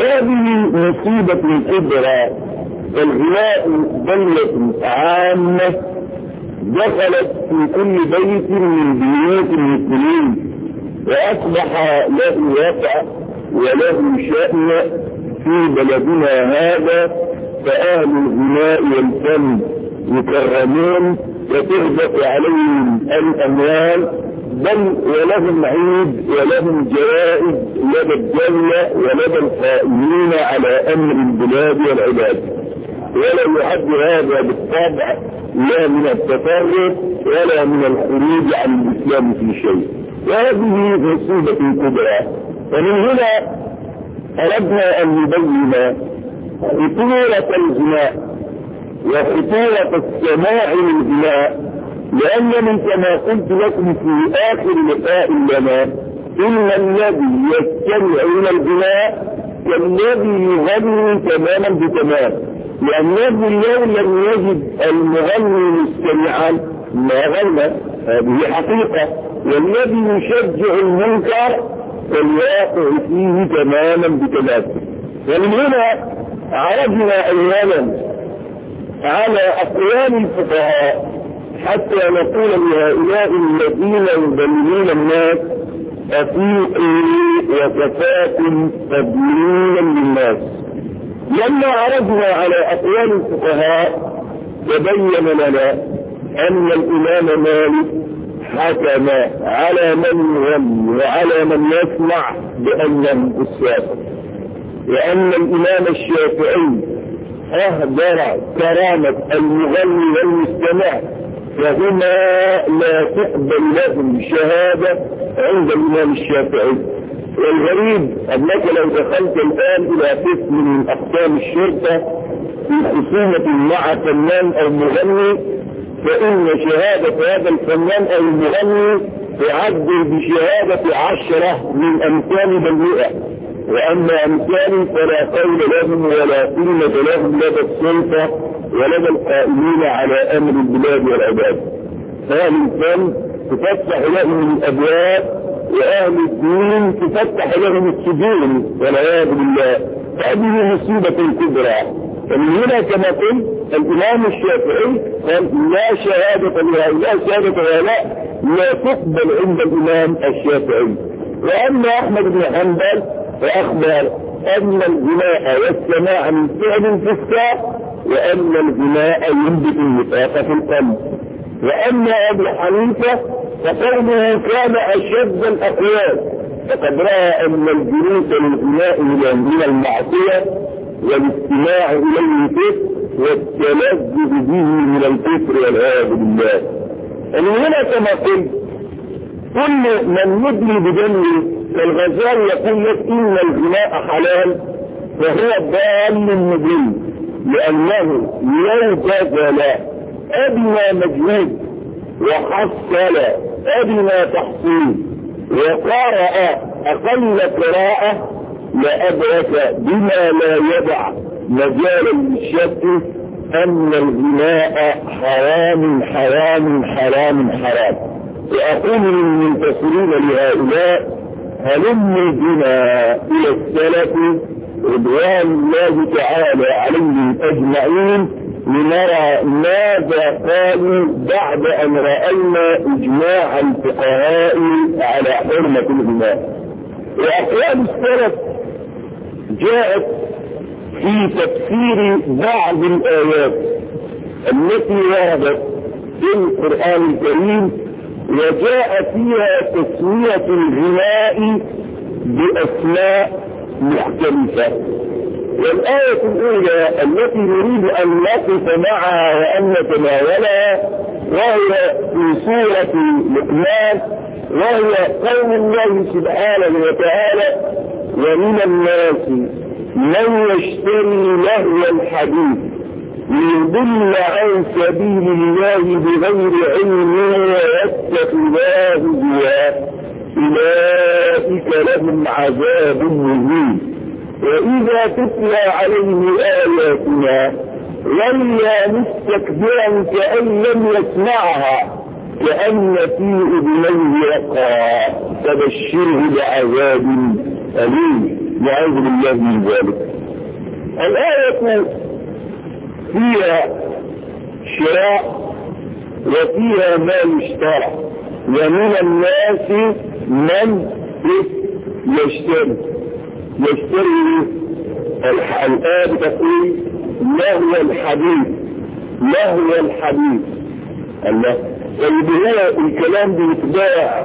هذه مصيبة كبرى. الغناء دولة عامة دخلت في كل بيت من بيوت المسلمين، وأصبح له وقع وله شأن في بلدنا هذا. فأهل الغناء والفن يكرمون وتهدف عليهم الأموال، بل ولهم عيد ولهم جوائز لدى الدولة ولدى القائمين على أمر البلاد والعباد. ولا يعد هذا بالطبع لا من التفرق ولا من الخروج عن الإسلام في شيء، وهذه مصيبة كبرى. ومن هنا أردنا أن نبين خطورة الغناء وخطورة السماع للغناء، لأنني كما قلت لكم في آخر لقاء لنا إن الذي يستمع إلى الغناء كالذي يغني تماما بتمام، لأنه اليوم لم يجد المغني مستمعا ما غنى، هذه حقيقة. والذي يشجع المنكر فالواقع فيه تماما بتمام. ومن هنا عرضنا أولا على أقوال الفقهاء حتى نقول لهؤلاء الذين يضللون الناس أطيعوا وكفاكم تضليلا للناس. لما عرضنا على أقوال الفقهاء تبين لنا أن الإمام مالك حكم على من يغني وعلى من يسمع بأنه السابق، وأن الإمام الشافعي أهدر كرامة المغني والمستمع، فهما لا تقبل لهم شهادة عند الإمام الشافعي. والغريب أنك لو دخلت الآن إلى قسم من أقسام الشرطة في خصومة مع فنان أو مغني، فإن شهادة هذا الفنان أو المغني تعدل بشهادة 10 من أمثال بل 100، وأما أمثال فلا قول لهم ولا قيمة لهم لدى السلطة ولدى القائمين على أمر البلاد والعباد. فأهل الفن تفتح لهم الأبواب، وأهل الدين تفتح لهم السجون والعياذ بالله. هذه مصيبة كبرى. فمن هنا كما قلت الإمام الشافعي قال لا شهادة لهؤلاء، شهادة هؤلاء لا تقبل عند الإمام الشافعي. وأما أحمد بن حنبل فأخبر أن الغناء والسماع من فعل فساق، وأن الغناء ينبت النفاق في القلب. وأما أبو حنيفة فقوله كان أشد الأقوال، فقد رأى أن الجلوس للغناء من المعصية والاستماع إليه كفر، والتلذذ به من الكفر والعياذ بالله. ومن هنا كما قلت كل من يدلي بدله كالغزالي يقول لك إن الغناء حلال فهو ضال مبين، لأنه لو بذل أدنى مجهود وحصل أدنى تحصيل وقرأ أقل قراءة لأدرك بما لا يدع مجالا للشك أن الغناء حرام حرام حرام حرام. وأقول للمنتصرين لهؤلاء هلموا بنا إلى السلف رضوان الله تعالى عليهم أجمعين لنرى ماذا قالوا بعد أن رأينا إجماع الفقهاء على حرمة الغناء. وأقوال السلف جاءت في تفسير بعض الآيات التي وردت في القرآن الكريم، وجاء فيها تسمية الغناء بأسماء مختلفة. والآية الأولى التي نريد أن نقف معها وأن نتناولها وهي في سورة لقمان، وهي قول الله سبحانه وتعالى ومن الناس من يشتري لهو الحديث ليضل عن سبيل الله بغير علم ويتخذها هزوا أولئك لهم عذاب مهين. وإذا تتلى عليه آياتنا ولى مستكبرا كأن لم يسمعها كأن في أذنيه وقرا فبشره بعذاب أليم. نعوذ بالله من ذلك. الآية فيها شراء وفيها ما يشترى، ومن الناس من يشتري الآية تقول لهو الحديث الله. والبناء الكلام بيتباع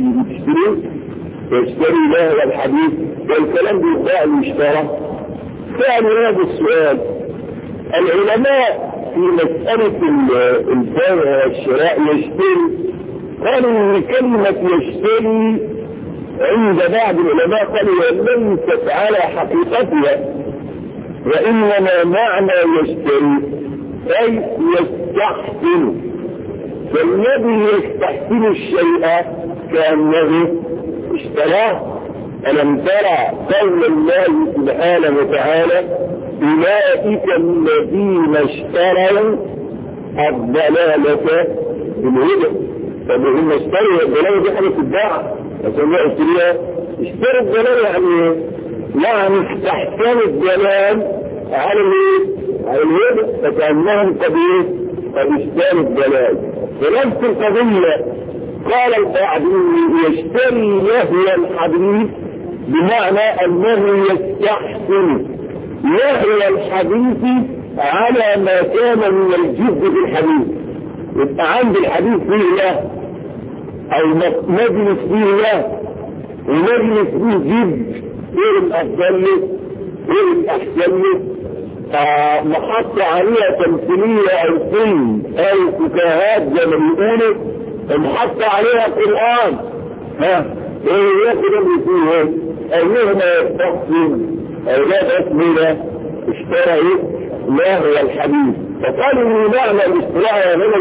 يشتري لهو الحديث، والكلام بيتباع ويشترى. فعلا هذا السؤال العلماء في مسألة البيع والشراء يشتري، قالوا ان كلمة يشتري عند بعض العلماء قالوا ليست على حقيقتها، وإنما معنى يشتري أي يستحسن. فالذي يستحسن الشيء كأنه اشتراه. ألم ترى قول الله سبحانه وتعالى أولئك الذين اشتروا الضلالة بالهدى. طب هم اشتروا الضلالة دي حاجة تتباع، عشان ما اشتريها اشتروا الضلالة يعني استحسنوا الضلال على الهدى، فكأنهم قد اشتروا الضلال. فنفس القضية قال البعض يشتري لهو الحديث بمعنى أنه يستحسن لهو الحديث على ما كان من الجد في الحديث. يبقى عند الحديث فيه له أو مجلس فيه له ومجلس فيه جد، ايه الأفضل له ايه الأحسن له، محط عليها تمثيلية أو فيلم أو فكاهات زي ما بيقولوا، محط عليها قرآن، ايه ياخد اللي فيه أيهما يستحسن أو لا تسمينا اشترى لهو الحديث. فقالوا ان معنى الاصطلاح هنا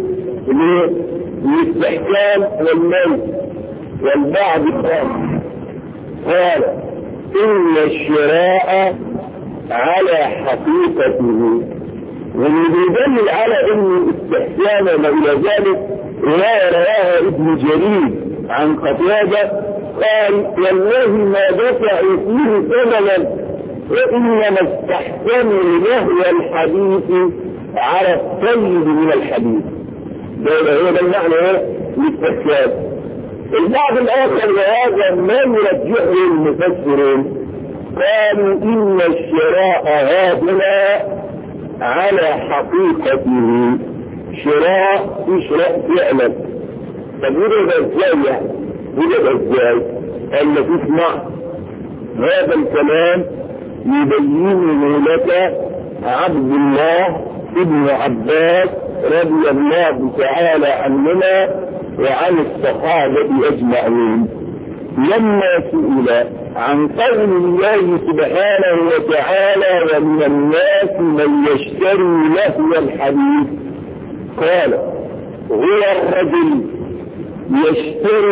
الاستحكام والميت. والبعض قال ان الشراء على حقيقته، ويدل على ان الاستحسان وما الى ذلك رواها ابن جرير عن قتادة قال والله ما دفعوا فيه ثمنا وإنما استحسنوا لهو الحديث على الطيب من الحديث. ده المعنى للتحسان. البعض الآخر وهذا ما يرجحه المفسرون قالوا إن الشراء هذا على حقيقته، شراء فعلا. طب يبقى ازاي يعني؟ يبقى ازاي؟ قال لك اسمع هذا الكلام يبينه لك عبد الله ابن عباس رضي الله تعالى عنهما وعن الصحابة أجمعين لما سئل عن قول الله سبحانه وتعالى ومن الناس من يشتري لهو الحديث، قال هو الرجل يشتري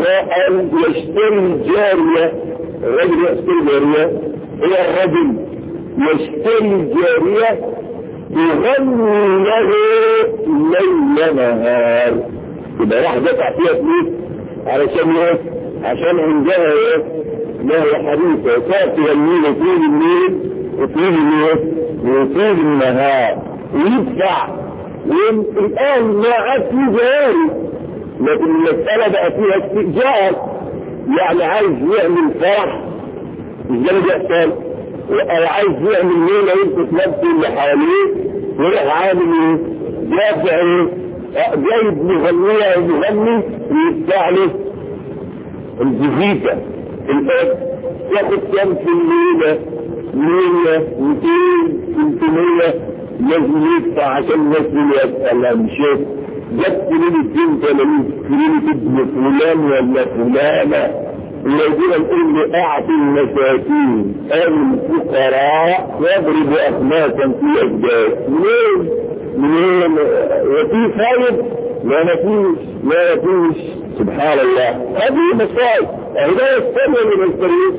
الجارية، الرجل يشتري الجارية، هو الرجل يشتري الجارية يغني له ليل نهار. يبقى راح دفع فيها فلوس علشان ايه؟ عشان عندها ايه؟ لها حديثة وكانت تغني له طول الليل وطول النهار ويدفع. والآن ما عاد في جاري، لكن المسألة بقى فيها استئجار، يعني عايز يعمل فرح مش ده اللي بيحصل، او عايز يعمل ليلة يلبس نفسه اللي حواليه ويروح عامل ايه؟ دافع ايه؟ جايب مغنية ومغني ويدفع له الجزيكة الأب ياخد كام في الليلة 100 200 300 لازم يدفع عشان الناس اللي يسألها مشيت جبت ليلة 80 ليلة ابن فلان ولا فلانة الذين نقول أعطي المساكين أو الفقراء واضرب أخماسا في أجداد. منين وفي فايد؟ لا نفيش سبحان الله. هذه مصائب. هذا يستمع من الطريق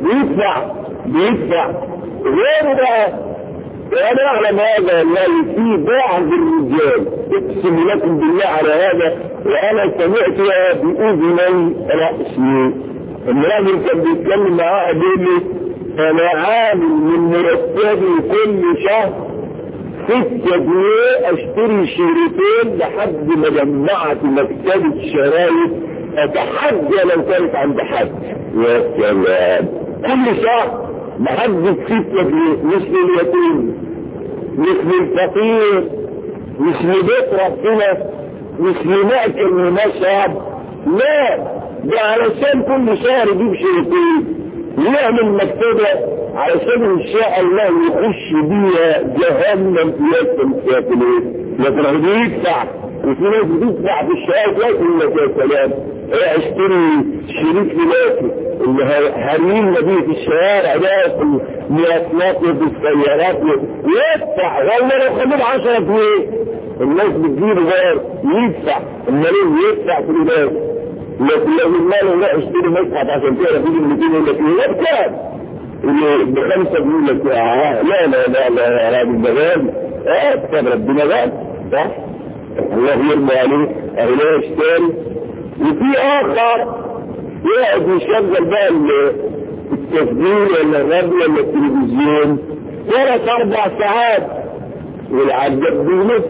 بيدفع غير بقى. وانا اعلم هذا والله في بعض الرجال اقسم لكم بالله على هذا، وانا سمعتها باذني راسي. الراجل كان بيتكلم معاه بيقول لي انا عامل من مرتبي كل شهر 6 جنيه اشتري شريطين لحد ما جمعت مكتبة شرايط اتحدى لو كانت عند حد. يا سلام، كل شهر بحدد 6 جنيه، مش لليتيم، مش للفقير، مش لبيت ربنا، مش لمأكل ومشرب، لا، ده علشان كل شهر يجيب شريطين يعمل مكتبة علشان ان شاء الله يخش بيها جهنم في الكافرين. لكن هو بيدفع، وفي ناس بتدفع في الشهر لكن يا سلام اشتري شريط فلاتي اللي هرمين نبيه في الشوارع ده في المواصلات وفي السيارات ويدفع، والله لو خلوه 10 جنيه الناس بتجيب غير يدفع، المالين يدفع في الناس. لكن لو المال لا اشتري مصحف عشان تعرف يجي 200 يقول لك ايه بكام؟ ب5 يقول لك لا لا لا لا يا راجل ده غالي، كتاب ربنا غالي صح؟ الله يرضى عليه اهلا يشتري. وفي اخر يقعد يشغل بقى التسجيل ولا الراديو ولا التلفزيون 3-4 ساعات والعجب بيمس،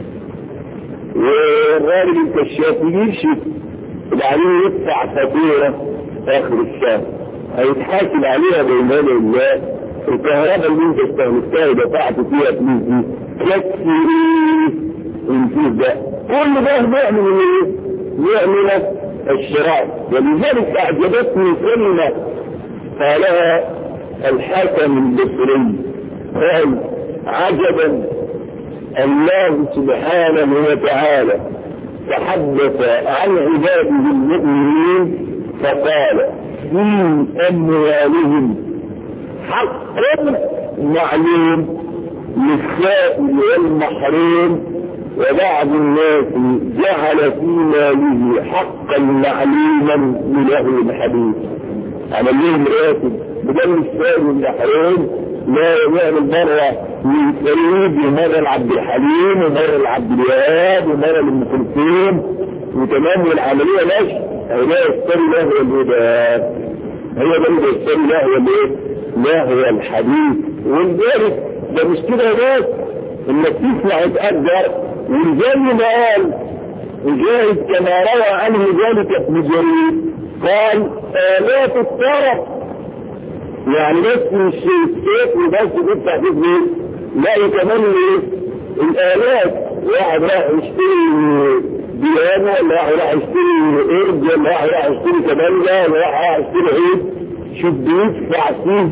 والراجل الكشاف يمشي وبعدين يدفع فاتوره اخر الشهر هيتحاسب عليها بين يدي الله. الكهرباء اللي انت استهلكتها ودفعت فيها فلوس دي تكفي ايه؟ الفلوس ده كل ده بيعمل ايه؟ يعمل الشراء. ولذلك اعجبتني كلمه قالها الحاكم البصري، قال عجبا الله سبحانه وتعالى تحدث عن عباده المؤمنين فقال في أموالهم حق معلوم للسائل والمحروم، وبعض الناس جعل في ماله حقا معلوما لله الحديث. عمل لهم راتب بدل السائل والمحروم لا يعمل مرة من فريد ومرة لعبد الحليم ومرة لعبد الوهاب ومرة لأم كلثوم وتمام والعملية ماشي. لا يشتري له الهدى، هي ده اللي يشتري له الايه؟ له الحديث. ولذلك ده مش كده بس انك تسمع تقدر، وزي ما قال مجاهد كما روى عنه ذلك ابن جرير قال آلات الطرف، يعني بس مش السيف وبس تدفع فيه فلوس، لا كمان الآلات. واحد راح يشتري بيانو ولا راح يشتري قرد ولا راح يشتري كمانجا ولا راح يشتري عيد، شوف بيدفع فيه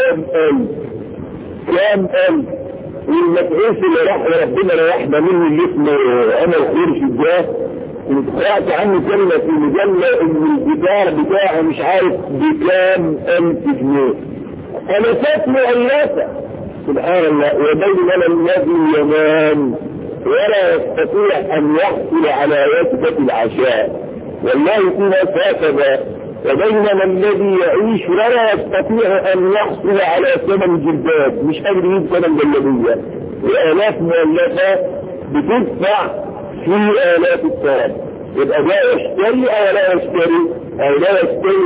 كام ألف. والمدعوس اللي راح لربنا ريحنا منه اللي اسمه أنا الخير ده قرأت عنه كلمة في مجلة ان الجدار بتاعه مش عارف بكام 1000 جنيه، ألفات مؤلفة سبحان الله. وبينما الذي ينام ولا يستطيع ان يحصل على وجبة العشاء، والله في ناس هكذا. وبينما الذي يعيش ولا يستطيع ان يحصل على ثمن جلباب، مش قادر يجيب ثمن جلابية، وآلاف مؤلفة بتدفع في آلاف الطرف. يبقى ده يشتري او لا يشتري؟ او لا يشتري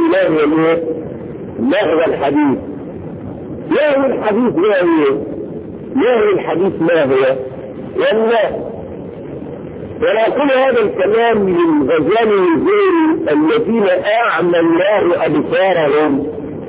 لهو الحديث. لهو الحديث ما هو؟ لهو الحديث ما هو؟ والله ولا أقول هذا الكلام للغزالي والزهري الذين أعمى الله أبصارهم.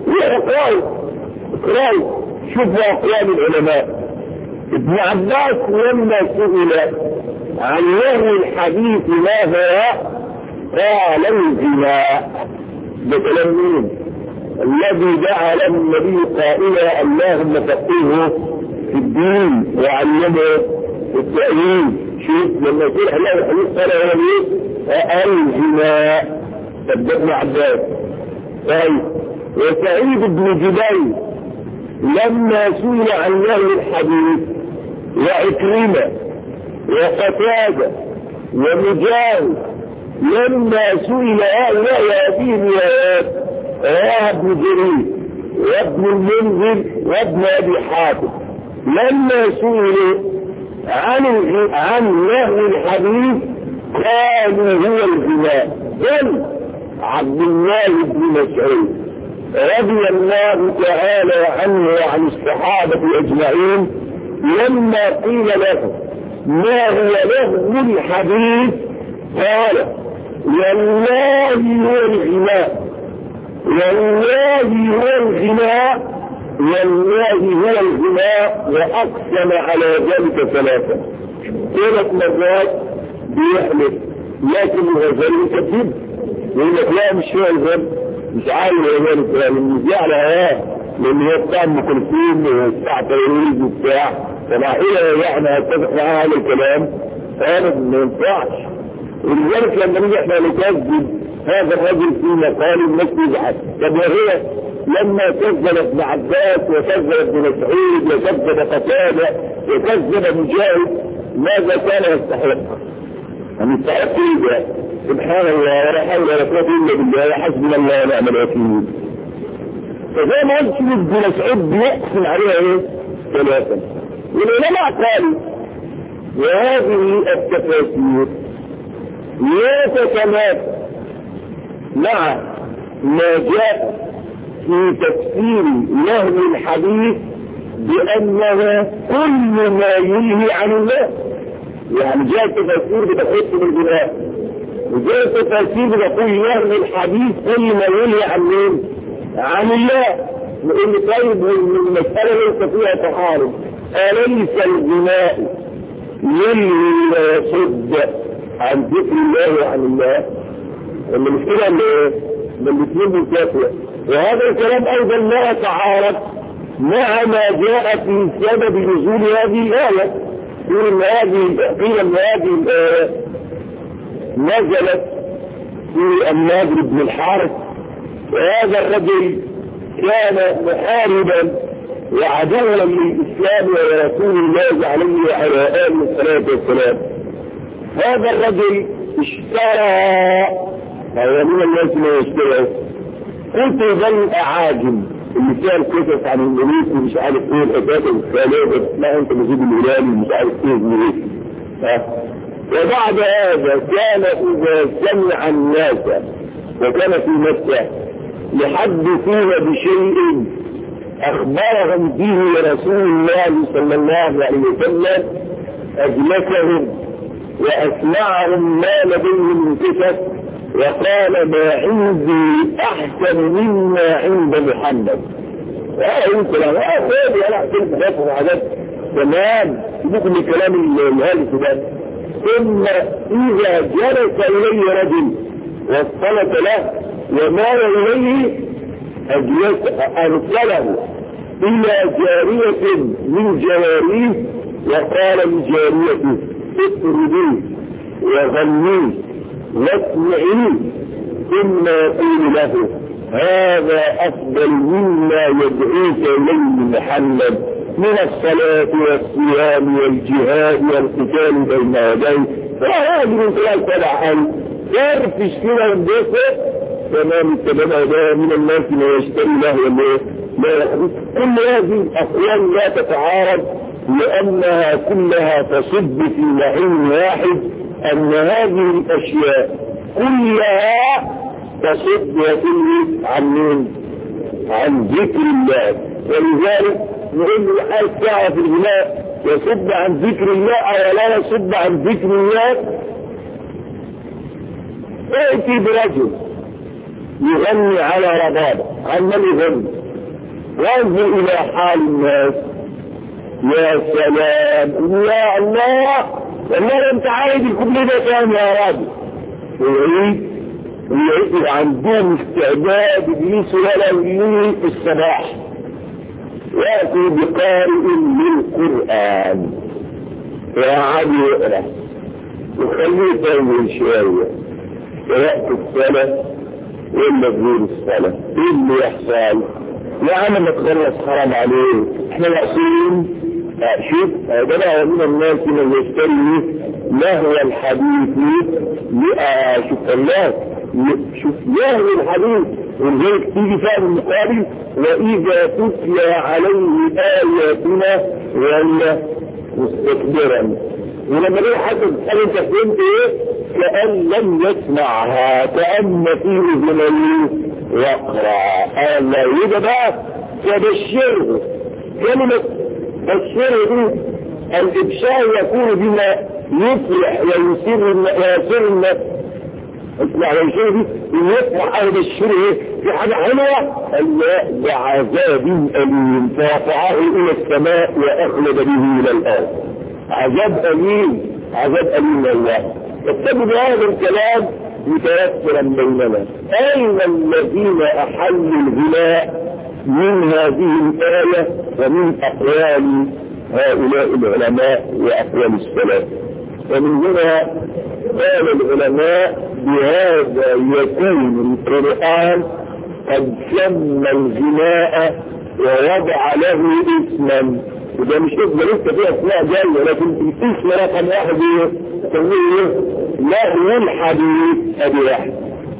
اقرأوا شوفوا أقوال العلماء. ابن عباس لما سئل عن لهو الحديث ما هو قال الزنا. ده كلام مين؟ الذي دعا له النبي قائلا اللهم فقهه في الدين وعلمه التأويل. شوف لما يقول الله الحديث قال هو ايه؟ الزنا. ابن عباس. طيب وسعيد بن جبير لما سئل عن لهو الحديث وعكرمة وقتادة ومجاهد لما سئل هؤلاء هذه الروايات رواه ابن جرير وابن المنذر وابن ابي حاتم لما سئلوا عن لهو الحديث قالوا هو الغناء. بل عبد الله بن مسعود رضي الله تعالى عنه وعن الصحابة أجمعين لما قيل له ما هو لغو الحديث قال والله هو الغناء، والله هو الغناء، والله هو الغناء، وأقسم على ذلك 3 مرات بيحلف. لكن الغزالي كذب يقول لك لا مش هو الغنى، مش عارف الغزالي يعني مش على هواه، لأن هو بتاع أم كلثوم وبتاع تيريز وبتاع، فمع إيه يعني أتفق معاه هذا الكلام؟ فأنا ما ينفعش. ولذلك لما نيجي احنا نكذب هذا الرجل في مقال الناس تزعل. طب وهي لما كذب ابن عباس وكذب ابن مسعود وكذب قتادة وكذب مجاهد ماذا كان يستحق؟ أن يستحق إيه؟ سبحان الله ولا حول ولا قوة إلا بالله حسبنا الله ونعم الوكيل. فزي ما قلت ابن مسعود بيقسم عليها ايه؟ 3. والعلماء قالوا وهذه التفاسير لا تتنافى مع ما جاء في تفسير لهو الحديث بأنها كل ما ينهي عن الله. يعني جاء تفسير بتخص بالبناء، وجاء تفسير بتقول لهو الحديث كل ما ينهي عن مين؟ عن الله. لأن طيب المسألة ليس فيها تعارض، أليس البناء ينهي ويصد عن ذكر الله وعن الله؟ اللي مش كده من الاثنين بالكافية. وهذا الكلام ايضا لا يتعارض مع ما جاء في سبب نزول هذه الآية. قيل ان هذه الآية نزلت في النضر بن الحارث، وهذا الرجل كان محاربا وعدوا للإسلام ورسول الله عليه وعلى آله الصلاة والسلام. هذا الرجل اشترى، هو من الناس ما يشتروا قلت بل أعاجم اللي فيها القصص عن الملوك ومش عارف ايه الحكايات الخالقة لا انت مزيد الهلالي مش عارف ايه الملوك. وبعد هذا كان اذا سمع الناس وكان في مكة يحدثون بشيء اخبرهم به رسول الله صلى الله عليه وسلم اجلسهم واسمعهم ما لديهم من قصص وقال ما عندي احسن مما عند محمد. يمكن انا اقول انا احسن بحث وحاجات تمام ممكن الكلام الهالف ده. ثم اذا جلس اليه رجل واصطلت له ومال اليه ارسله الى جارية من جواريه وقال لجاريته اطرديه وغنيه واسمعيه ثم يقول له هذا افضل مما يدعوك اليه محمد من الصلاة والصيام والجهاد والقتال بين يديه. فهذه من خلال تبعا يرفش كده وندفع تمام التبع ده من الناس ما يشتري له لا يحدث. كل هذه الاقوال لا تتعارض لانها كلها تصب في معين واحد ان هذه الاشياء كلها تصد وتنهي عن مين؟ عن ذكر الله. ولذلك نقول له حال ساعة في الغناء يصد عن ذكر الله او لا يصد عن ذكر الله. ائتي برجل يغني على ربابة عن من يغني وانظر الى حال الناس يا سلام يا الله والله انت عايز الكل ده كام يا راجل ويعيد عندهم استعداد يجلسوا ولا يجلسوا في الصباح يأتي بقارئ للقرآن ويقعد يقرأ وخليه يطول شوية ويأتي الصلاة ولا تقول الصلاة ايه اللي يحصل؟ يا عم ما تخلص حرام عليك احنا ناقصين. شوف ده بقى من الناس من يشتري لهو الحديث شوف الله شوف لهو الحديث ولذلك تيجي فهم المقابل واذا تتلى عليه اياتنا ولا مستكبرا. ولما ليه حد تسأل انت فهمت ايه؟ كأن لم يسمعها كأن فيه اذنيه واقرأ. الله يبقى بقى فبشره. كلمة بشره دي الإبشار يكون بما يفرح ويسر النفس. اسمع الشيء دي يفرح أو بشره في حاجة حلوة بعذاب أليم فرفعه إلى السماء وأخلد به إلى الأرض. عذاب أليم، عذاب أليم الله. اتبعوا بهذا الكلام متيسرا بيننا. أين الذين أحلوا الغناء من هذه الآية ومن أقوال هؤلاء العلماء وأقوال السلف؟ ومن هنا قال العلماء بهذا يكون القرآن قد سمى الغناء ووضع له اسما. وده مش اسم لسه فيه اسماء جايه، لكن الاسم رقم واحد يسميه لهو الحديث. ادي واحد.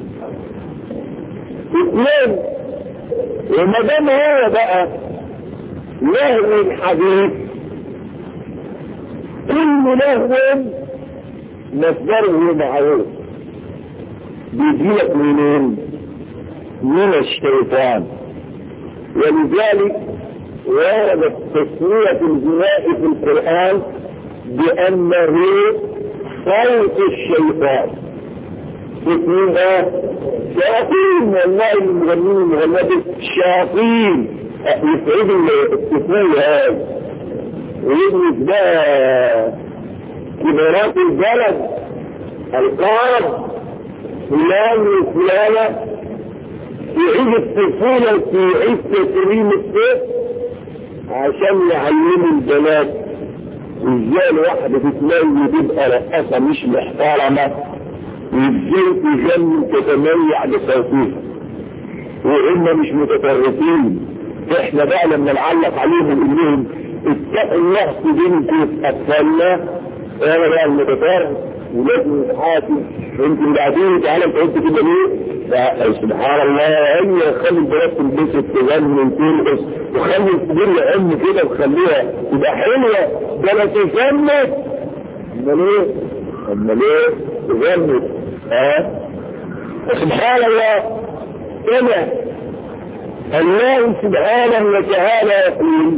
اثنين، وما دام هو بقى لهو الحديث، كل لهو مصدره معروف بيجيلك منين؟ من الشيطان. ولذلك وردت تسمية الغناء في القرآن بأنه صوت الشيطان. اسمها شياطين، والله المغنين المغنات شياطين يسعد الطفول هذا ويدرس بقى كبارات البلد القارب فلان وفلانة في عيد الطفولة في عيد تكريم الطفل عشان يعلموا البنات ازاي الواحدة تتميز تبقى رقصة مش محترمة وازاي تغني تتميع بصوتها وهم مش متطرفين. احنا بقى لما نعلق عليهم نقول لهم اتقوا الله في بنتي اطفالنا، انا بقى المتطرف ولازم نتحاسب. يمكن بعدين تعالى انت قلت كده ليه؟ سبحان الله، هي خلي البنات تلبس تغني وترقص وخلي الكبير يعم كده وخليها تبقى حلوه. ده انا تغني امال ايه؟ امال ايه؟ تغني سبحان الله. كما الله سبحانه وتعالى يقول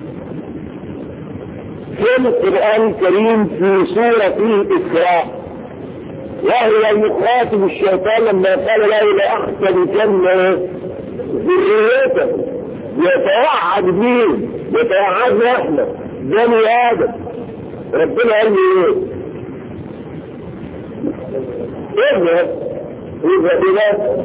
في القرآن الكريم في سورة الإسراء، وهو يخاطب الشيطان لما قال له لا أحسن كم ذريته، يتوعد مين؟ يتوعدنا احنا بني آدم. ربنا قال لي ايه؟ اذهب الى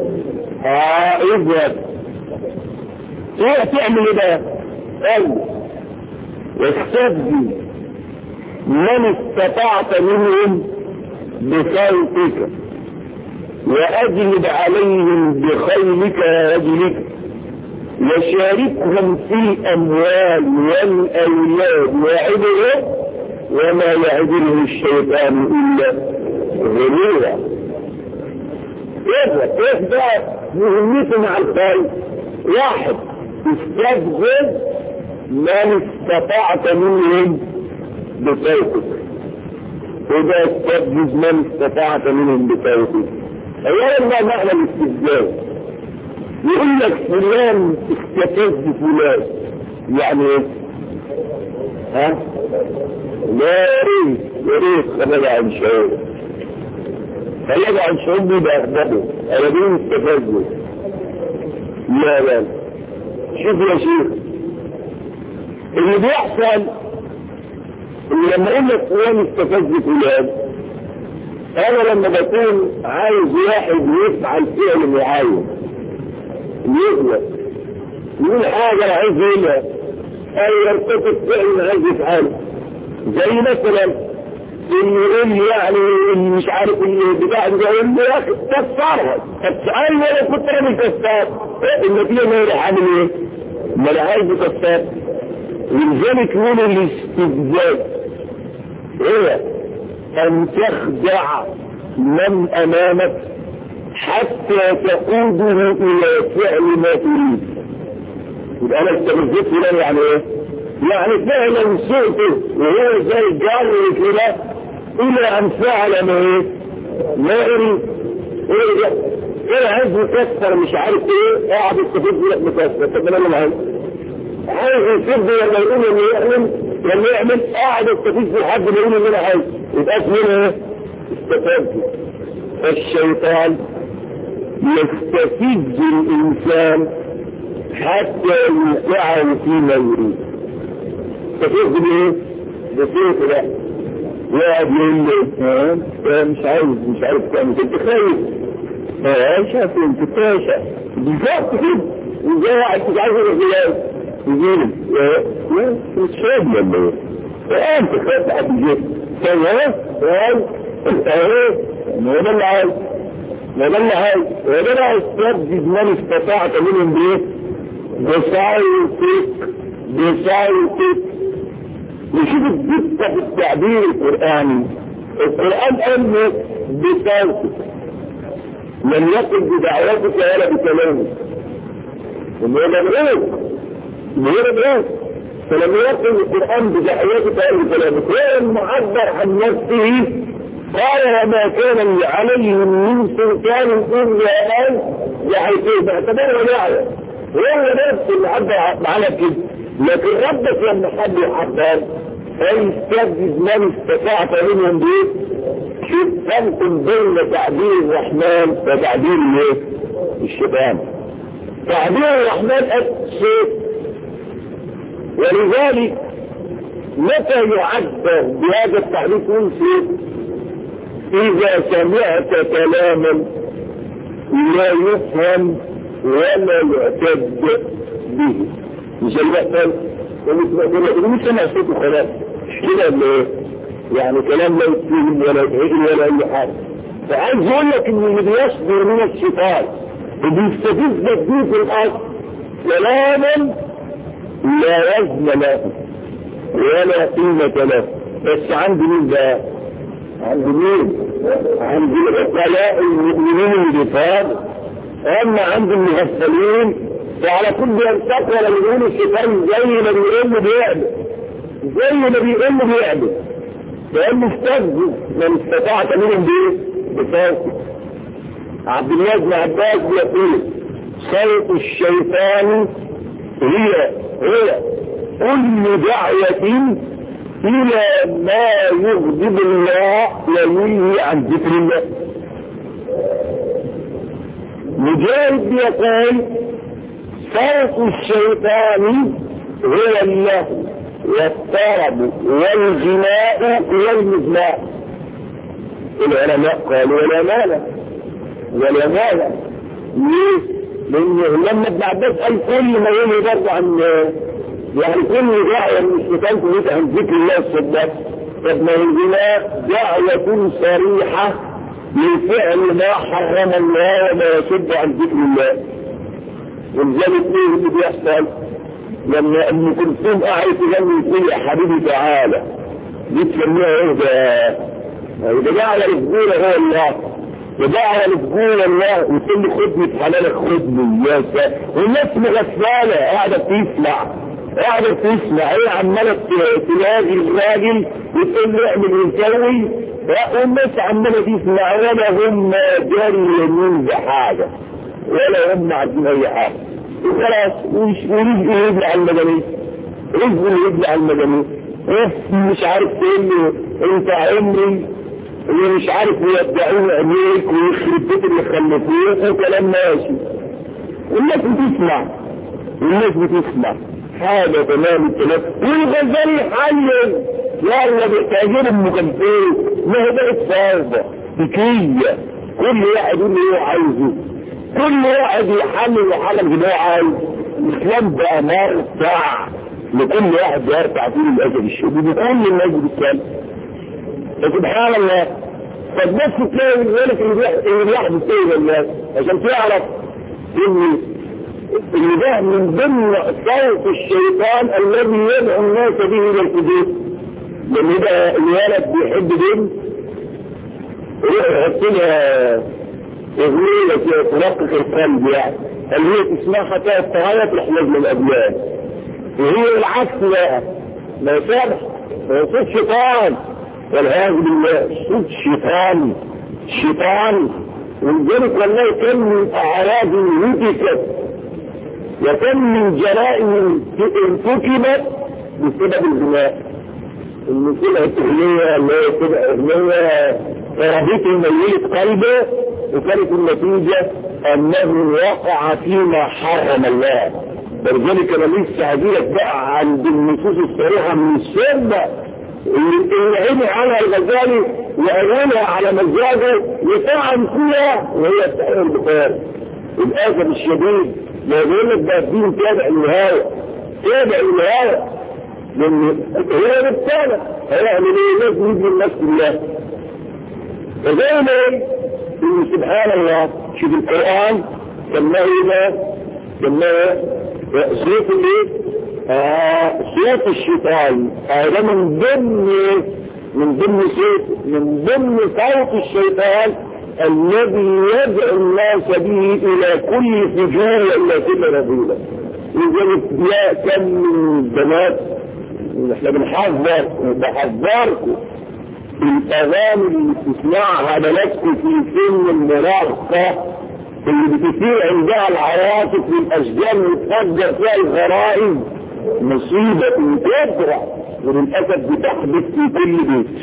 اذهب ايه تعمل ايه بقى؟ قال واستفزي من استطعت منهم بصوتك واجلب عليهم بخيلك ورجلك وشاركهم في الاموال والاولاد وعدهم وما يعدله الشيطان الا غرورا. ايه بقى مهمته مع الخير؟ واحد، استفزز من استطعت منهم بصوتك. وده استفزز من استطعت منهم بصوتك. اولا ما معنى الاستفزاز؟ يقول لك فلان استفز فلان، يعني ايه؟ ها؟ لا يا ريت خلال عن شعور، خلال عن شعور بيبقى اخبره انا استفزه. لا شوف يا شيخ اللي بيحصل لما اقول لك فلان استفز فلان، انا لما بكون عايز واحد يفعل فعل معين يغلط يقول حاجه انا عايز يقولها او يرتكب فعل عايز يفعله، زي مثلا اللي يقول لي يعني اللي مش عارف اللي بتاع ده يقول لي يا اخي كسرها. طب سؤال انا كنت رامي كسار النتيجه ما راح اعمل ايه؟ ما انا عايز كسار. ولذلك يقول الاستفزاز ايه؟ ان تخدع من امامك حتى تقوده الى فعل ما تريد. يبقى انا استفزت فلان يعني ايه؟ يعني فعلا سئته وهو زي الجار كده الى ان فعل ما ايه؟ ما اريد. كان عايز يكسر مش عارف ايه، قاعد يستفيد لك مكسر. طب انا اللي عايز يسد لما يقول انه يعمل، لما يعمل قاعد يستفيد لحد ما يقول ان انا عايز، يبقى اسمه ايه؟ استفاد. الشيطان يستفيد الانسان حتى يوقعه فيما يريد. يستفيد بايه؟ بصوته ده يقعد يقول له مش عارف تعمل كنت خايف شاف انت تاشا بالظبط كده. وزي واحد مش عايز الرجال يجيله لا مش فاهم لما ايه انت خايف حد يجيله تمام انت ايه ما ده اللي عايز وده استبدد من استطاعت منهم بايه؟ بصوتك نشوف الدقة في التعبير القرآني. القرآن قال له بصوتك، لم يقل بدعوتك ولا بكلامك. المهم ايه؟ فلم يقل القرآن بدعوتك ولا بكلامك، هو المعبر عن نفسه قال وما كان عليهم من سلطان إلا أن يحيطوه باعتباره دعوة. هو نفسه اللي عبر معنا كده. لكن ربك لما حد يعبر فيستبدد من استطاعت منهم بيه. شوف فرق بين تعبير الرحمن وتعبير الشيطان. تعبير الرحمن الصوت، ولذلك متى يعبر بهذا التعبير كل شيء؟ إذا سمعت كلاما لا يفهم ولا يعتد به. مش الوقت مش سمع صوته خلاص كده اللي يعني كلام لا يفهم ولا يفهم ولا اي حاجه. فعايز يقول لك ان اللي بيصدر من الشيطان وبيستفيد بيه في الاصل كلاما لا وزن له ولا قيمه له. بس عند مين بقى؟ عند مين؟ عند العقلاء المؤمنين الكفار. اما عند المغفلين فعلى كل ينتقل ولا يقول الشيطان زي ما بيقول بيعمل لأنه استفزز من استطاعت منهم بصوته. عبد الله بن عباس يقول صوت الشيطان هي كل دعوة إلى ما يغضب الله وينهي عن ذكر الله. مجاهد يقول صوت الشيطان هو اللهو والطرب والغناء والمزمار. العلماء قالوا ولا مال ليه؟ لأنه لما ابن عباس قال كل ما يقول برضه عن يعني كل دعوة من الشيطان تريد عن ذكر الله الصدق. طب ما الغناء دعوة صريحة لفعل ما حرم الله وما يصد عن ذكر الله. ولذلك ايه اللي بيحصل لما ام كلثوم قاعد تغني تقول يا حبيبي تعالى دي تسميها ايه ده دعوة لفجورة هو الله ودعوة لفجورة الله وتقول لي خدني في حلالك خدني يا سلام. والناس مغفلة قاعدة تسمع هي عمالة تلاقي الراجل وتقول له اعمل ونسوي والناس عمالة تسمع ولا هم جاري يمين بحاجة ولا هم عارفين اي حاجة وخلاص. ورزقه يبلع المجانين مش عارف تقول له انت عمري ومش عارف يودعون عينيك ويخرب بيت اللي خلفوه وكلام ماشي. والناس بتسمع حاجة تمام الكلام. والغزالي حلل يلا بتعجب المكفيه ما هي بقت فاضة بكية. كل واحد يقول له ايه عايزه، كل واحد يحلل وحلل اللي هو عايز. الاسلام بقى مرتع لكل واحد يرتع فيه الاسد الشديد بكل الناس بتتكلم. فسبحان الله فالناس تلاقي ذلك اللي بيحدث ايه للناس عشان تعرف ان ده من ضمن صوت الشيطان الذي يدعو الناس به الى الفجور. لان ده الولد بيحب بنت يروح يحط لها اغنيه كده ترقق القلب يعني اللي هي تسمعها تقعد تعيط تحلج من الابيات. وهي العكس بقى ما يسامح صوت شيطان والعياذ بالله. صوت شيطان ولذلك والله كم من أعراض هتكت وكم من جرائم ارتكبت بسبب البناء. المسيلة التحلية اللي هي تبقى أغنية ربيت الميت قلبه، وكانت النتيجة أنه وقع فيما حرم الله. ولذلك أنا لسه هجيلك بقى عند النصوص الصريحة من السنة اللي عيني عنها الغزالي وأولها على مزاجه يطعن فيها، وهي التحرير البخاري. للأسف الشديد ما يقول لك ده الدين تابع للهوى، تابع للهوى، لأن هي رسالة هيعمل ايه؟ لازم يجي الناس كلها. فزي ما ايه؟ سبحان الله، شوف القرآن سماه ايه بقى؟ سماه صوت الايه؟ صوت الشيطان. هذا من ضمن صوت الشيطان الذي يدعو الناس به الى كل فجور والى كل رذيلة. لذلك يا كم من البنات احنا بحذركم الاغاني اللي بتسمعها بناتكم في سن المراهقة اللي بتثير عندها العواطف والاشجار وتفجر فيها الغرائز، مصيبة كبرى وللاسف بتحدث في كل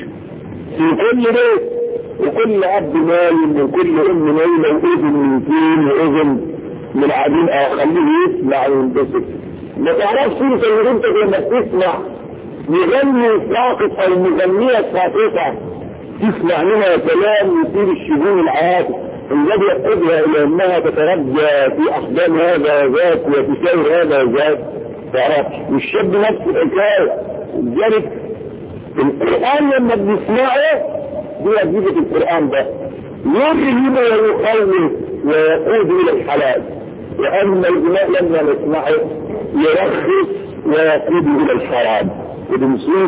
بيت وكل اب نايم وكل ام نايمه واذن من فين واذن من عديم خليه يسمع وينبسط. ما تعرفش انت اللي انت لما تسمع مغني ساقط او مغنيه ساقطه تسمع منها كلام يثير الشجون العاطف الذي يقودها الى انها تترجى في احضان هذا ذاك وتساوي هذا ذاك. تعرفش والشاب نفس الحكايه. لذلك القران لما بنسمعه دي وظيفه القران ده يرهب ويخوف ويقود الى الحلال، واما الجماع لما نسمعه يرخص ويقود الى الحرام. ودي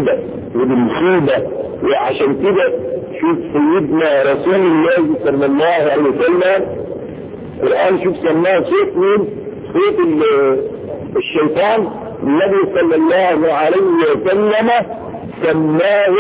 مصيبه وعشان كده شوف سيدنا رسول الله صلى الله عليه وسلم الان شوف سماه صوت مين؟ صوت الشيطان. النبي صلى الله عليه وسلم سماه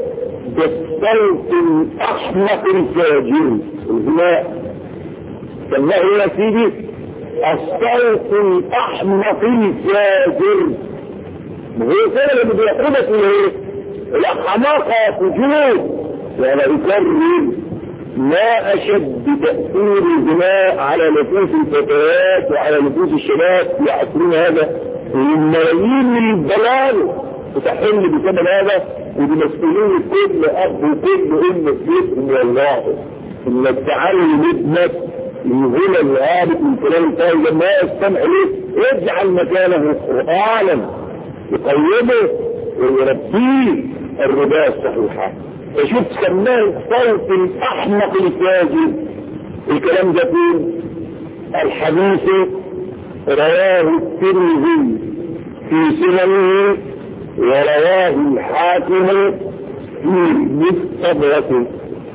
بالصوت الاحمق الفاجر. الغناء سماه يا سيدي الصوت الاحمق الفاجر. وهو كده اللي بيقودك الايه؟ الحماقه فجور. وانا اكرر ما اشد تاثير الغناء على نفوس الفتيات وعلى نفوس الشباب في عصرنا هذا. الملايين من الضلال تحل بسبب هذا، ودي مسؤولية كل اب وكل ام بيتهم والله انك تعلم ابنك الغنى الهابط من كلام الفايز لما يستمع ليه يجعل مكانه قرآنا يقيمه ويربيه الرباية الصحيحة. فشوف سماه الصوت الاحمق الفاجر. الكلام ده فين؟ الحديث رواه الترمذي في سننه ورواه الحاكم في مستدركه.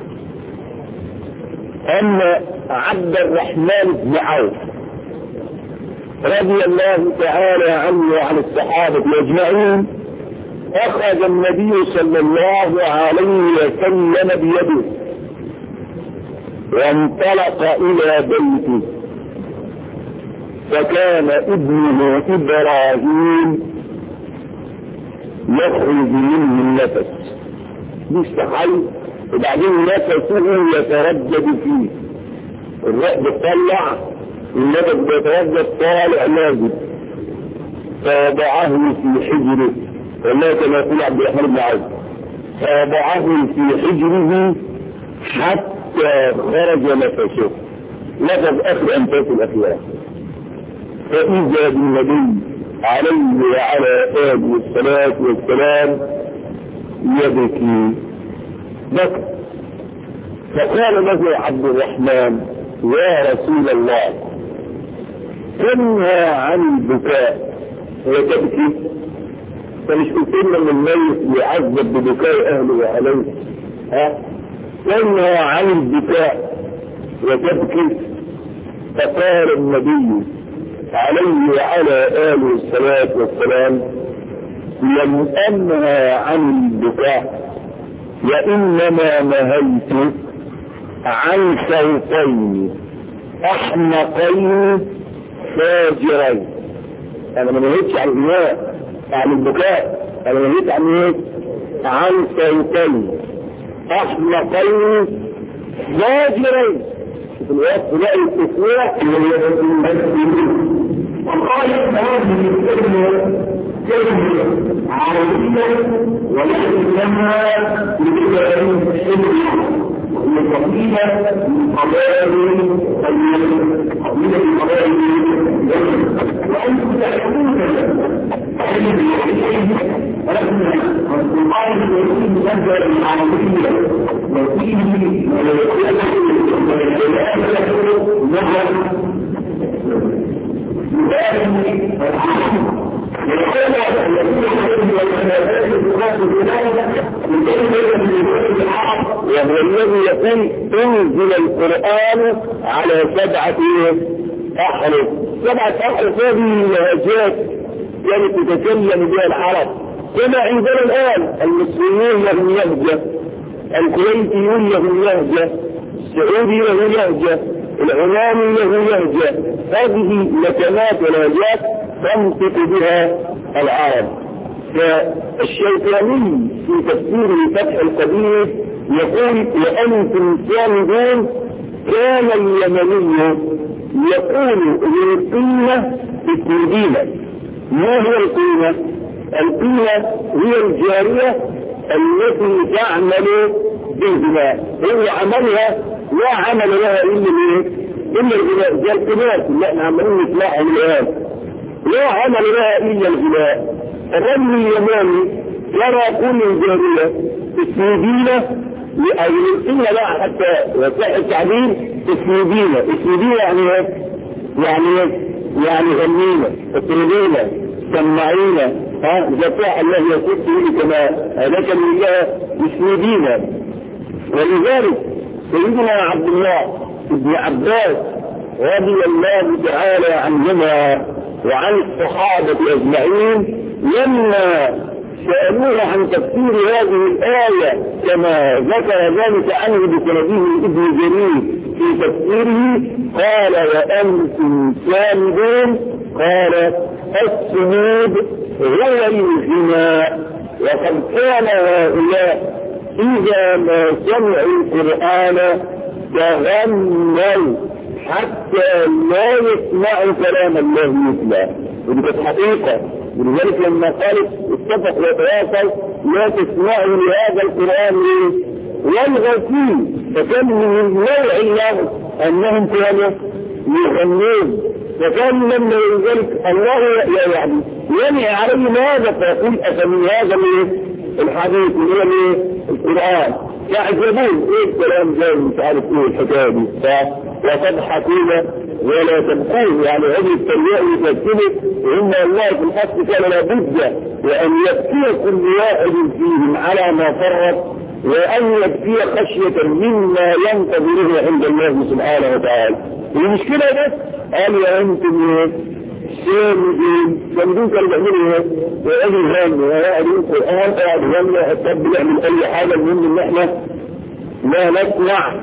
أما عبد الرحمن بن عوف رضي الله تعالى عنه وعن الصحابة أجمعين أخذ النبي صلى الله عليه وسلم بيده وانطلق إلى بيته، فكان ابنه إبراهيم يخرج منه النفس بيستحي، وبعدين نفسه يتردد فيه. الرأب طلع النفس بيتردد طالع نازل، فوضعه في حجره. والله كما يقول عبد الرحمن بن عوف فوضعه في حجره حتى خرج نفسه، نفذ اخر انفاس الاخيره. فاذا بالنبي عليه وعلى آله الصلاة والسلام يبكي. فقال له عبد الرحمن يا رسول الله تنهى عن البكاء وتبكي؟ فمش قلتلنا ان الميت يعذب ببكاء اهله عليه؟ تنهى عن البكاء وتبكي؟ فقال النبي عليه وعلى آله الصلاة والسلام لم أنهى عن البكاء وإنما نهيت عن صوتين احمقين فاجرين. انا ما نهيتش عن الغناء، عن البكاء، انا نهيت عن ايه؟ عن صوتين احمقين فاجرين. في الوقت تلاقي التسويق وقال هذه الكلمة كلمة عربية ولكنها لكلام الشرع وقبيلة من قبائل وأنتم تعلمون القرآن الكريم نزل بالعربية وفيه وهو الذي يقول انزل القرآن على 7 أحرف. 7 أحرف هذه لهجات كانت تتكلم بها العرب كما عندنا الآن. المصريون لهم لهجة، الكويتيون لهم لهجة، السعودي له لهجة، العماني له لهجة. هذه لكنات ولهجات تنطق بها العرب. فالشيطاني في تفسير فتح القدير يقول وأنتم سامدون كان اليمني يقول للقيمة التنجيلة. ما هي القيمة؟ القيمة هي الجارية التي تعمل بالبناء، هو عملها لا عمل لها إلا البناء. زي القناة اللي احنا عمالين نسمعها الآن لا عمل لها إلا البناء. الرجل اليماني يرى كل الجارية اسمدينة أو القيمة لا حتى وسائل التعبير اسمدينة يعني غنينا اطردينا سمعينا زكاة الله يقول به كما هذاك الله اسمدينة. ولذلك سيدنا عبد الله بن عباس رضي الله تعالى عنهما وعن الصحابة أجمعين لما سألوه عن تفسير هذه الآية كما ذكر ذلك عنه بسنده ابن جرير في تفسيره قال وأنتم سامدون. قال السمود هو الغناء. وقد كان هؤلاء إذا ما سمعوا القرآن تغنوا حتى لا يسمعوا كلام الله يتلى. ودي حقيقة. ولذلك لما قالت اتفقوا وتواصوا لا تسمعوا لهذا القرآن والغوا فيه، فكان من النوع الله أنهم كانوا يغنون. فكان لما ذلك الله يعني ينهي عليهم هذا فيقول أفمن هذا الحديث من القرآن يعجبون ايه الكلام ده مش عارف ايه الحكايه دي وتضحكون ولا تبكون. يعني هذه التربيه يتكلم وان الله في الاصل كان لابد وان يبكي كل واحد فيهم على ما فرط وان يبكي خشيه مما ينتظره عند الله سبحانه وتعالى. المشكله بس قال يا انتم سامدين كانوا بيعملوا ايه؟ وقالوا يغنوا ويقعدوا القرآن قاعد يغنوا حتى بيعمل أي حاجة المهم إن إحنا لا نسمع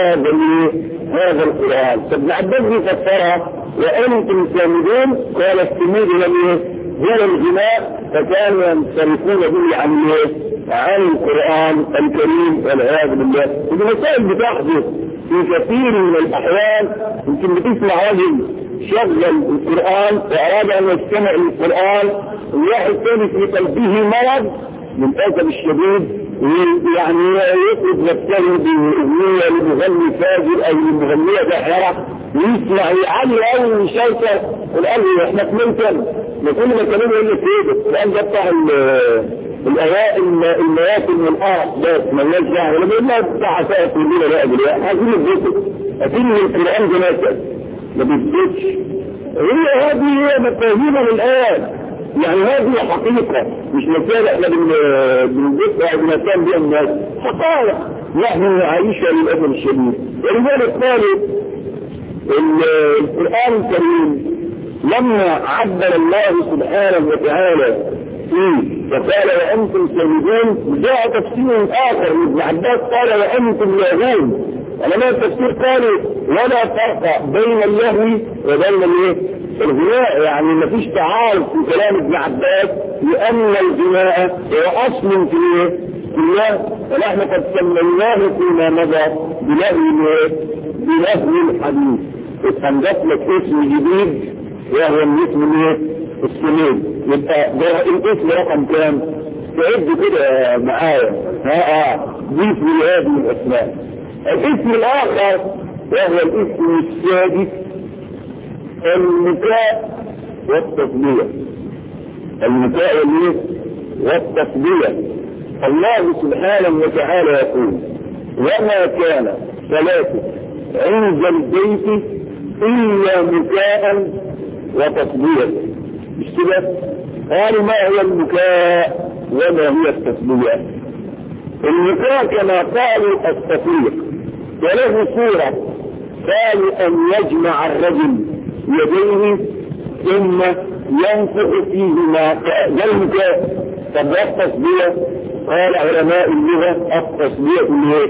هذا القرآن. فابن عباس فسرها وأنتم سامدون قال السمود هو الغناء فكانوا ينصرفون به عن القرآن الكريم والعياذ بالله. ودي مسائل بتحدث في كثير من الأحوال. يمكن بتسمع رجل شغل القرآن وأراد أن يستمع للقرآن وواحد ثاني في قلبه مرض للأسف الشديد يعني يطلب نفسه بأغنية لمغني فاجر أو لمغنية داحرة ويسمع يعلي أول شوكة والقال له إحنا كملتن لكل ما كلمه يقول لك إيه لأن ده بتاع المياسم والأرض بس مالناش دعوة ولا بيقول لها بتاع عساء كلنا لا أجل عايزين الذكر أكيد من القرآن جناسة ما بيثبتش. هي هذه هي مفاهيمنا الآن. يعني هذه حقيقة مش مسألة احنا بنذكر او بنتكلم بها الناس حقائق نحن نعيشها للأسف الشديد. ولذلك قالوا القرآن الكريم لما عبر الله سبحانه وتعالى فيه فقال وأنتم سامدون جاء تفسير آخر ابن عباس قال وأنتم لاغون علماء التفسير قالوا ولا فرق بين اللهو وبين الغناء، يعني ما فيش تعارض في كلام ابن عباس لأن الغناء هو أصل في الله، ونحن قد سميناه فيما مضى بلهو الحديث. استنجت لك اسم جديد وهو الاسم السنين. يبقى ده الاسم رقم كام؟ تعد كده معايا ضيف لهذه الاسماء. الاسم الاخر وهو الاسم السادس المكاء والتصدية. المكاء والتصدية. الله سبحانه وتعالى يقول وما كان صلاتك عند البيت إلا مكاء وتصدية. مش كده؟ قالوا ما هو المكاء وما هي التصدية؟ المكاء كما قالوا التصديق، وله صورة قالوا أن يجمع الرجل يديه ثم ينفخ فيهما كالمكاء. طب التصدية قال علماء اللغة التصديق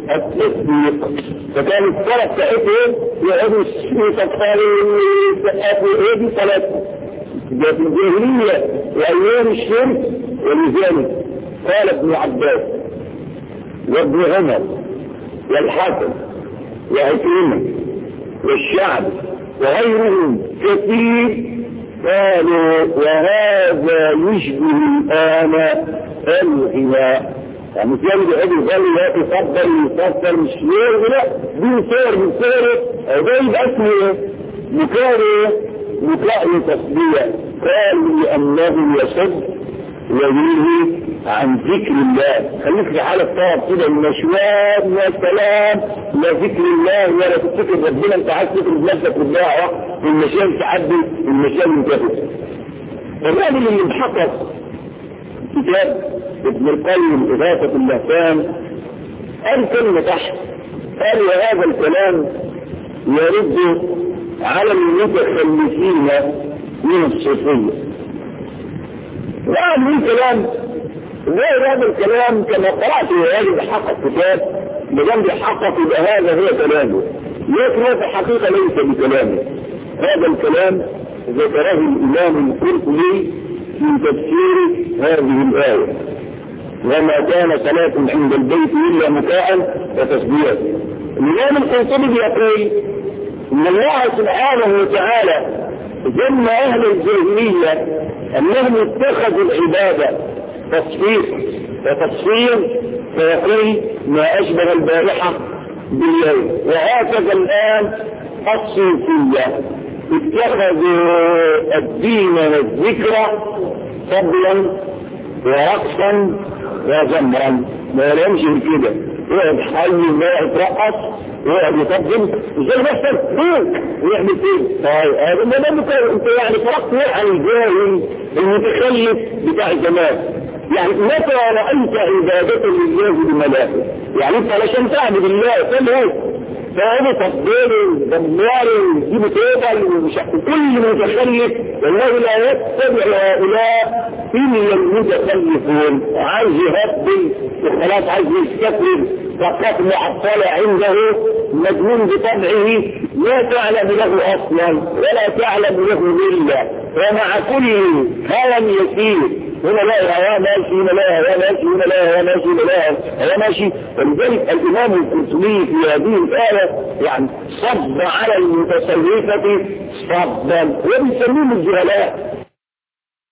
فكان الصلاة بتاعتهم يقعدوا يتقالوا يسقفوا دي صلاة. ده في الجاهلية وأيام الشرك. ولذلك قال ابن عباس وابن عمر والحسن وعكرمة والشعب وغيرهم كثير قالوا وهذا يشبه الآن الغناء. يعني مثال بيقول يغني يفضل مش لا دي صور من صوره ده يبقى اسمه مكاء تصدية. قالوا لأنه يصد ويلهي عن ذكر الله. خليك في حالة طاب كده المشوار يا سلام لا ذكر الله ولا تفتكر ربنا. انت عايز تفرض نفسك بالدعوة المشاكل تعدي المشاكل انتهت. الراجل اللي محقق كتاب ابن القيم إغاثة اللهفان قال كلمة تحت، قال وهذا الكلام يرد على المتخلفين من الصوفية. وقال من كلام غير هذا الكلام كما قرأت هذا حقق كتاب بجنب حقق يبقى هذا هو كلامه، لكن هذا الحقيقة ليس بكلامه. هذا الكلام ذكره الإمام القرطبي في تفسير هذه الآية وما كان صلاة عند البيت إلا مكاء وتصدية. الإمام القرطبي يقول إن الله سبحانه وتعالى ذم أهل الجاهلية أنهم اتخذوا العبادة تصفير فيقول ما أشبه البارحة بالليل. وهكذا الآن الصوفية اتخذوا الدين والذكر فضلا ورقصا وزمرا. ما يمشي كده يقعد حي ويقعد يترقص ويقعد يقدم زي نفسك ويعمل كده. طيب ده انت يعني فرقت عن الجاهل المتخلف بتاع زمان. يعني متى رأيت عبادة لله بملائكة؟ يعني انت علشان تعبد الله تعمل فهذا تفضيله دماره يجيب تيبل كل متخلف والله لا يتبع هؤلاء إلا المتخلفون. عايز يهبل وخلاص عايز يستكبر فقط معطلة عنده مجنون بطبعه لا تعلم له أصلا ولا تعلم له ملة. ومع كل هوى يسير هنا لا هوا ماشي هنا لا هوا ماشي هنا لا هوا ماشي هنا لا هوا ماشي. ولذلك الإمام القرطبي في هذه الآية يعني صب على المتصوفة صبا وبيسميهم الجهلاء.